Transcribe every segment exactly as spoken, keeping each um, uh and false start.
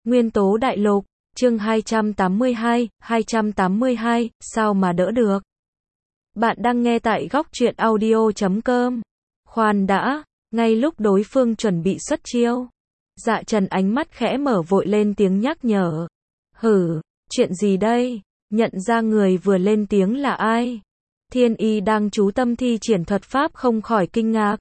Nguyên tố đại lục, chương hai trăm tám mươi hai, hai trăm tám mươi hai, sao mà đỡ được. Bạn đang nghe tại góc truyện audio chấm com. Khoan đã, ngay lúc đối phương chuẩn bị xuất chiêu, Dạ Trần ánh mắt khẽ mở vội lên tiếng nhắc nhở. Hử, chuyện gì đây? Nhận ra người vừa lên tiếng là ai? Thiên Y đang chú tâm thi triển thuật pháp không khỏi kinh ngạc.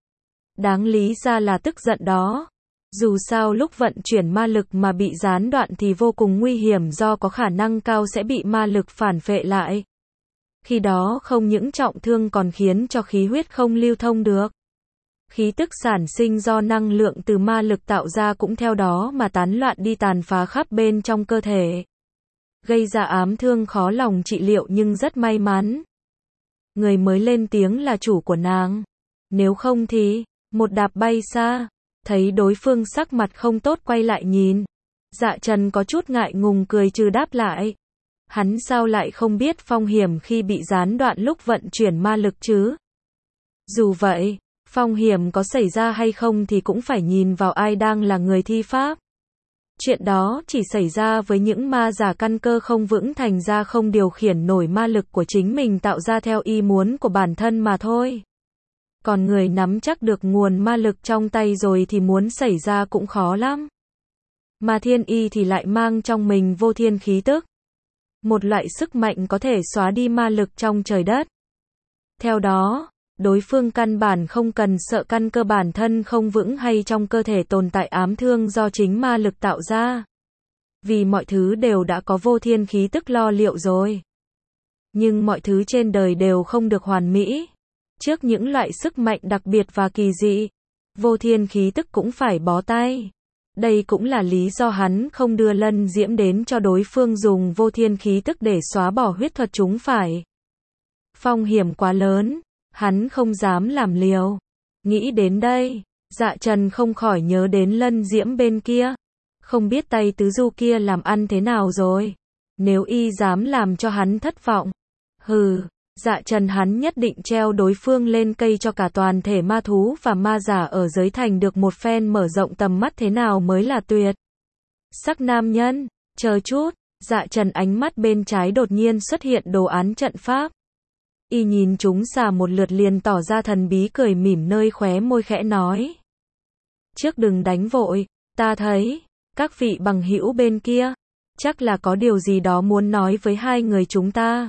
Đáng lý ra là tức giận đó. Dù sao lúc vận chuyển ma lực mà bị gián đoạn thì vô cùng nguy hiểm do có khả năng cao sẽ bị ma lực phản phệ lại. Khi đó không những trọng thương còn khiến cho khí huyết không lưu thông được. Khí tức sản sinh do năng lượng từ ma lực tạo ra cũng theo đó mà tán loạn đi tàn phá khắp bên trong cơ thể. Gây ra ám thương khó lòng trị liệu nhưng rất may mắn. Người mới lên tiếng là chủ của nàng. Nếu không thì, một đạp bay xa. Thấy đối phương sắc mặt không tốt quay lại nhìn. Dạ Trần có chút ngại ngùng cười trừ đáp lại. Hắn sao lại không biết phong hiểm khi bị gián đoạn lúc vận chuyển ma lực chứ? Dù vậy, phong hiểm có xảy ra hay không thì cũng phải nhìn vào ai đang là người thi pháp. Chuyện đó chỉ xảy ra với những ma giả căn cơ không vững thành ra không điều khiển nổi ma lực của chính mình tạo ra theo ý muốn của bản thân mà thôi. Còn người nắm chắc được nguồn ma lực trong tay rồi thì muốn xảy ra cũng khó lắm. Mà Thiên Y thì lại mang trong mình vô thiên khí tức. Một loại sức mạnh có thể xóa đi ma lực trong trời đất. Theo đó, đối phương căn bản không cần sợ căn cơ bản thân không vững hay trong cơ thể tồn tại ám thương do chính ma lực tạo ra. Vì mọi thứ đều đã có vô thiên khí tức lo liệu rồi. Nhưng mọi thứ trên đời đều không được hoàn mỹ. Trước những loại sức mạnh đặc biệt và kỳ dị, vô thiên khí tức cũng phải bó tay. Đây cũng là lý do hắn không đưa Lân Diễm đến cho đối phương dùng vô thiên khí tức để xóa bỏ huyết thuật chúng phải. Phong hiểm quá lớn, hắn không dám làm liều. Nghĩ đến đây, Dạ Trần không khỏi nhớ đến Lân Diễm bên kia. Không biết tay tứ du kia làm ăn thế nào rồi. Nếu y dám làm cho hắn thất vọng. Hừ. Dạ Trần hắn nhất định treo đối phương lên cây cho cả toàn thể ma thú và ma giả ở giới thành được một phen mở rộng tầm mắt thế nào mới là tuyệt. Sắc nam nhân, chờ chút, Dạ Trần ánh mắt bên trái đột nhiên xuất hiện đồ án trận pháp. Y nhìn chúng xà một lượt liền tỏ ra thần bí cười mỉm nơi khóe môi khẽ nói. Trước đừng đánh vội, ta thấy, các vị bằng hữu bên kia, chắc là có điều gì đó muốn nói với hai người chúng ta.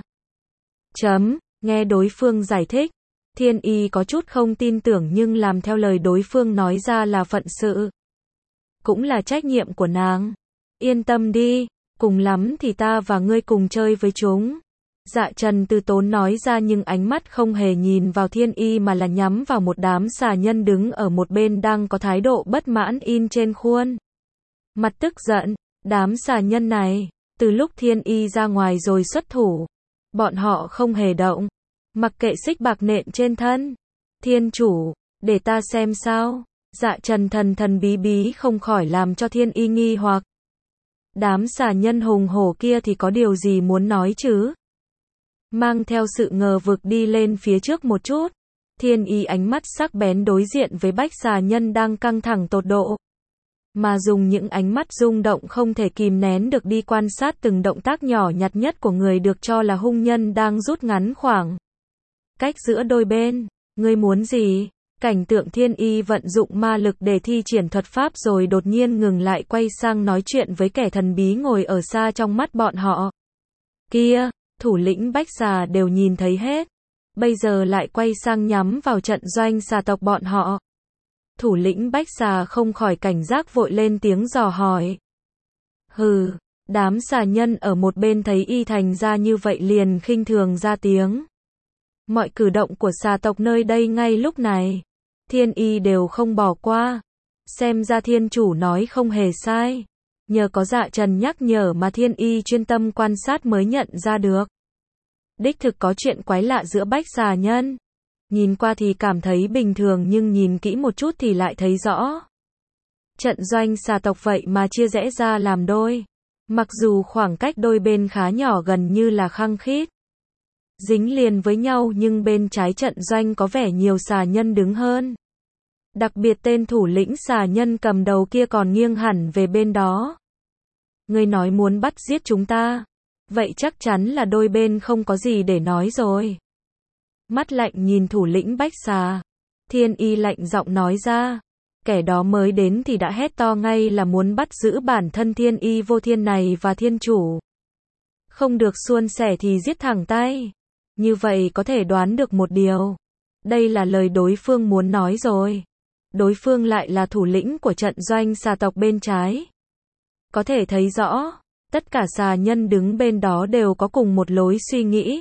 Chấm, nghe đối phương giải thích, Thiên Y có chút không tin tưởng nhưng làm theo lời đối phương nói ra là phận sự. Cũng là trách nhiệm của nàng. Yên tâm đi, cùng lắm thì ta và ngươi cùng chơi với chúng. Dạ Trần từ tốn nói ra nhưng ánh mắt không hề nhìn vào Thiên Y mà là nhắm vào một đám xà nhân đứng ở một bên đang có thái độ bất mãn in trên khuôn. Mặt tức giận, đám xà nhân này, từ lúc Thiên Y ra ngoài rồi xuất thủ. Bọn họ không hề động, mặc kệ xích bạc nện trên thân. Thiên chủ, để ta xem sao. Dạ Trần thần thần bí bí không khỏi làm cho Thiên Y nghi hoặc. Đám xà nhân hùng hổ kia thì có điều gì muốn nói chứ? Mang theo sự ngờ vực đi lên phía trước một chút. Thiên Y ánh mắt sắc bén đối diện với bách xà nhân đang căng thẳng tột độ. Mà dùng những ánh mắt rung động không thể kìm nén được đi quan sát từng động tác nhỏ nhặt nhất của người được cho là hung nhân đang rút ngắn khoảng cách giữa đôi bên. Ngươi muốn gì? Cảnh tượng Thiên Y vận dụng ma lực để thi triển thuật pháp rồi đột nhiên ngừng lại quay sang nói chuyện với kẻ thần bí ngồi ở xa trong mắt bọn họ. Kia, thủ lĩnh bách xà đều nhìn thấy hết. Bây giờ lại quay sang nhắm vào trận doanh xà tộc bọn họ. Thủ lĩnh bách xà không khỏi cảnh giác vội lên tiếng dò hỏi. Hừ, đám xà nhân ở một bên thấy y thành ra như vậy liền khinh thường ra tiếng. Mọi cử động của xà tộc nơi đây ngay lúc này, Thiên Y đều không bỏ qua. Xem ra thiên chủ nói không hề sai. Nhờ có Dạ Trần nhắc nhở mà Thiên Y chuyên tâm quan sát mới nhận ra được. Đích thực có chuyện quái lạ giữa bách xà nhân. Nhìn qua thì cảm thấy bình thường nhưng nhìn kỹ một chút thì lại thấy rõ. Trận doanh xà tộc vậy mà chia rẽ ra làm đôi. Mặc dù khoảng cách đôi bên khá nhỏ gần như là khăng khít. Dính liền với nhau nhưng bên trái trận doanh có vẻ nhiều xà nhân đứng hơn. Đặc biệt tên thủ lĩnh xà nhân cầm đầu kia còn nghiêng hẳn về bên đó. Ngươi nói muốn bắt giết chúng ta. Vậy chắc chắn là đôi bên không có gì để nói rồi. Mắt lạnh nhìn thủ lĩnh Bách Xà. Thiên Y lạnh giọng nói ra. Kẻ đó mới đến thì đã hét to ngay là muốn bắt giữ bản thân Thiên Y vô thiên này và thiên chủ. Không được suôn sẻ thì giết thẳng tay. Như vậy có thể đoán được một điều. Đây là lời đối phương muốn nói rồi. Đối phương lại là thủ lĩnh của trận doanh xà tộc bên trái. Có thể thấy rõ, tất cả xà nhân đứng bên đó đều có cùng một lối suy nghĩ.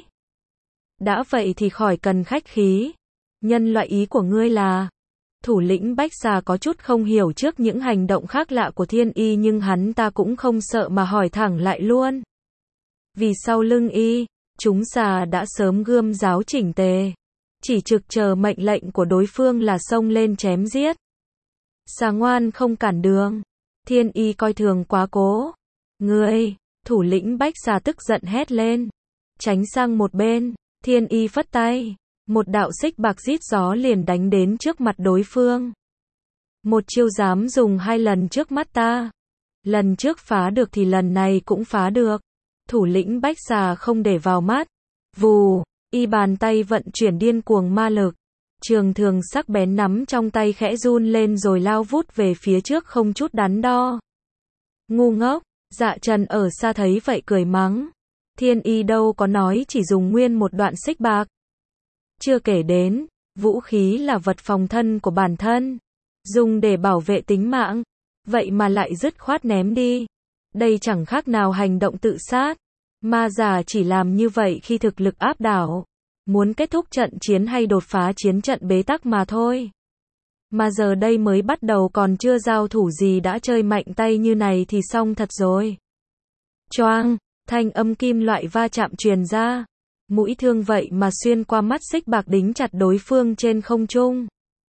Đã vậy thì khỏi cần khách khí. Nhân loại ý của ngươi là... Thủ lĩnh Bách Xà có chút không hiểu trước những hành động khác lạ của Thiên Y nhưng hắn ta cũng không sợ mà hỏi thẳng lại luôn. Vì sau lưng y, chúng xà đã sớm gươm giáo chỉnh tề. Chỉ trực chờ mệnh lệnh của đối phương là xông lên chém giết. Xà ngoan không cản đường. Thiên Y coi thường quá cố. Ngươi, thủ lĩnh Bách Xà tức giận hét lên. Tránh sang một bên, Thiên Y phất tay. Một đạo xích bạc rít gió liền đánh đến trước mặt đối phương. Một chiêu dám dùng hai lần trước mắt ta. Lần trước phá được thì lần này cũng phá được. Thủ lĩnh Bách Xà không để vào mắt. Vù, y bàn tay vận chuyển điên cuồng ma lực. Trường thường sắc bén nắm trong tay khẽ run lên rồi lao vút về phía trước không chút đắn đo. Ngu ngốc, Dạ Trần ở xa thấy vậy cười mắng. Thiên Y đâu có nói chỉ dùng nguyên một đoạn xích bạc. Chưa kể đến, vũ khí là vật phòng thân của bản thân. Dùng để bảo vệ tính mạng. Vậy mà lại dứt khoát ném đi. Đây chẳng khác nào hành động tự sát. Ma già chỉ làm như vậy khi thực lực áp đảo. Muốn kết thúc trận chiến hay đột phá chiến trận bế tắc mà thôi. Mà giờ đây mới bắt đầu còn chưa giao thủ gì đã chơi mạnh tay như này thì xong thật rồi. Choang, thanh âm kim loại va chạm truyền ra. Mũi thương vậy mà xuyên qua mắt xích bạc đính chặt đối phương trên không trung.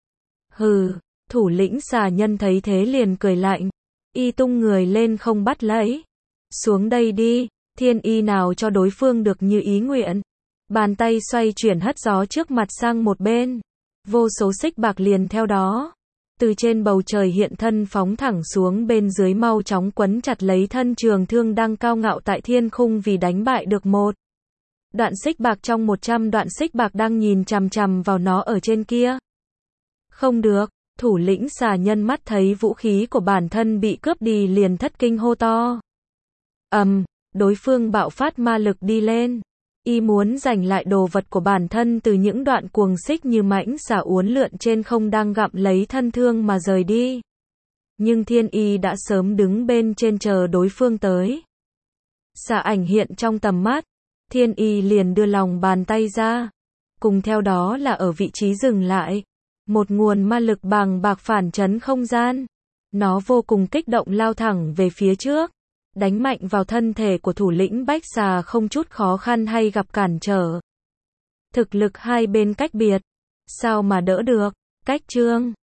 Hừ, thủ lĩnh xà nhân thấy thế liền cười lạnh. Y tung người lên không bắt lấy. Xuống đây đi, Thiên Y nào cho đối phương được như ý nguyện. Bàn tay xoay chuyển hất gió trước mặt sang một bên. Vô số xích bạc liền theo đó. Từ trên bầu trời hiện thân phóng thẳng xuống bên dưới mau chóng quấn chặt lấy thân trường thương đang cao ngạo tại thiên khung vì đánh bại được một. Đoạn xích bạc trong một trăm đoạn xích bạc đang nhìn chằm chằm vào nó ở trên kia. Không được, thủ lĩnh xà nhân mắt thấy vũ khí của bản thân bị cướp đi liền thất kinh hô to. Ầm, um, đối phương bạo phát ma lực đi lên. Y muốn giành lại đồ vật của bản thân từ những đoạn cuồng xích như mãnh xà uốn lượn trên không đang gặm lấy thân thương mà rời đi. Nhưng Thiên Y đã sớm đứng bên trên chờ đối phương tới. Xà ảnh hiện trong tầm mắt. Thiên Y liền đưa lòng bàn tay ra. Cùng theo đó là ở vị trí dừng lại. Một nguồn ma lực bàng bạc phản chấn không gian. Nó vô cùng kích động lao thẳng về phía trước. Đánh mạnh vào thân thể của thủ lĩnh Bách Xà không chút khó khăn hay gặp cản trở. Thực lực hai bên cách biệt. Sao mà đỡ được? Cách chương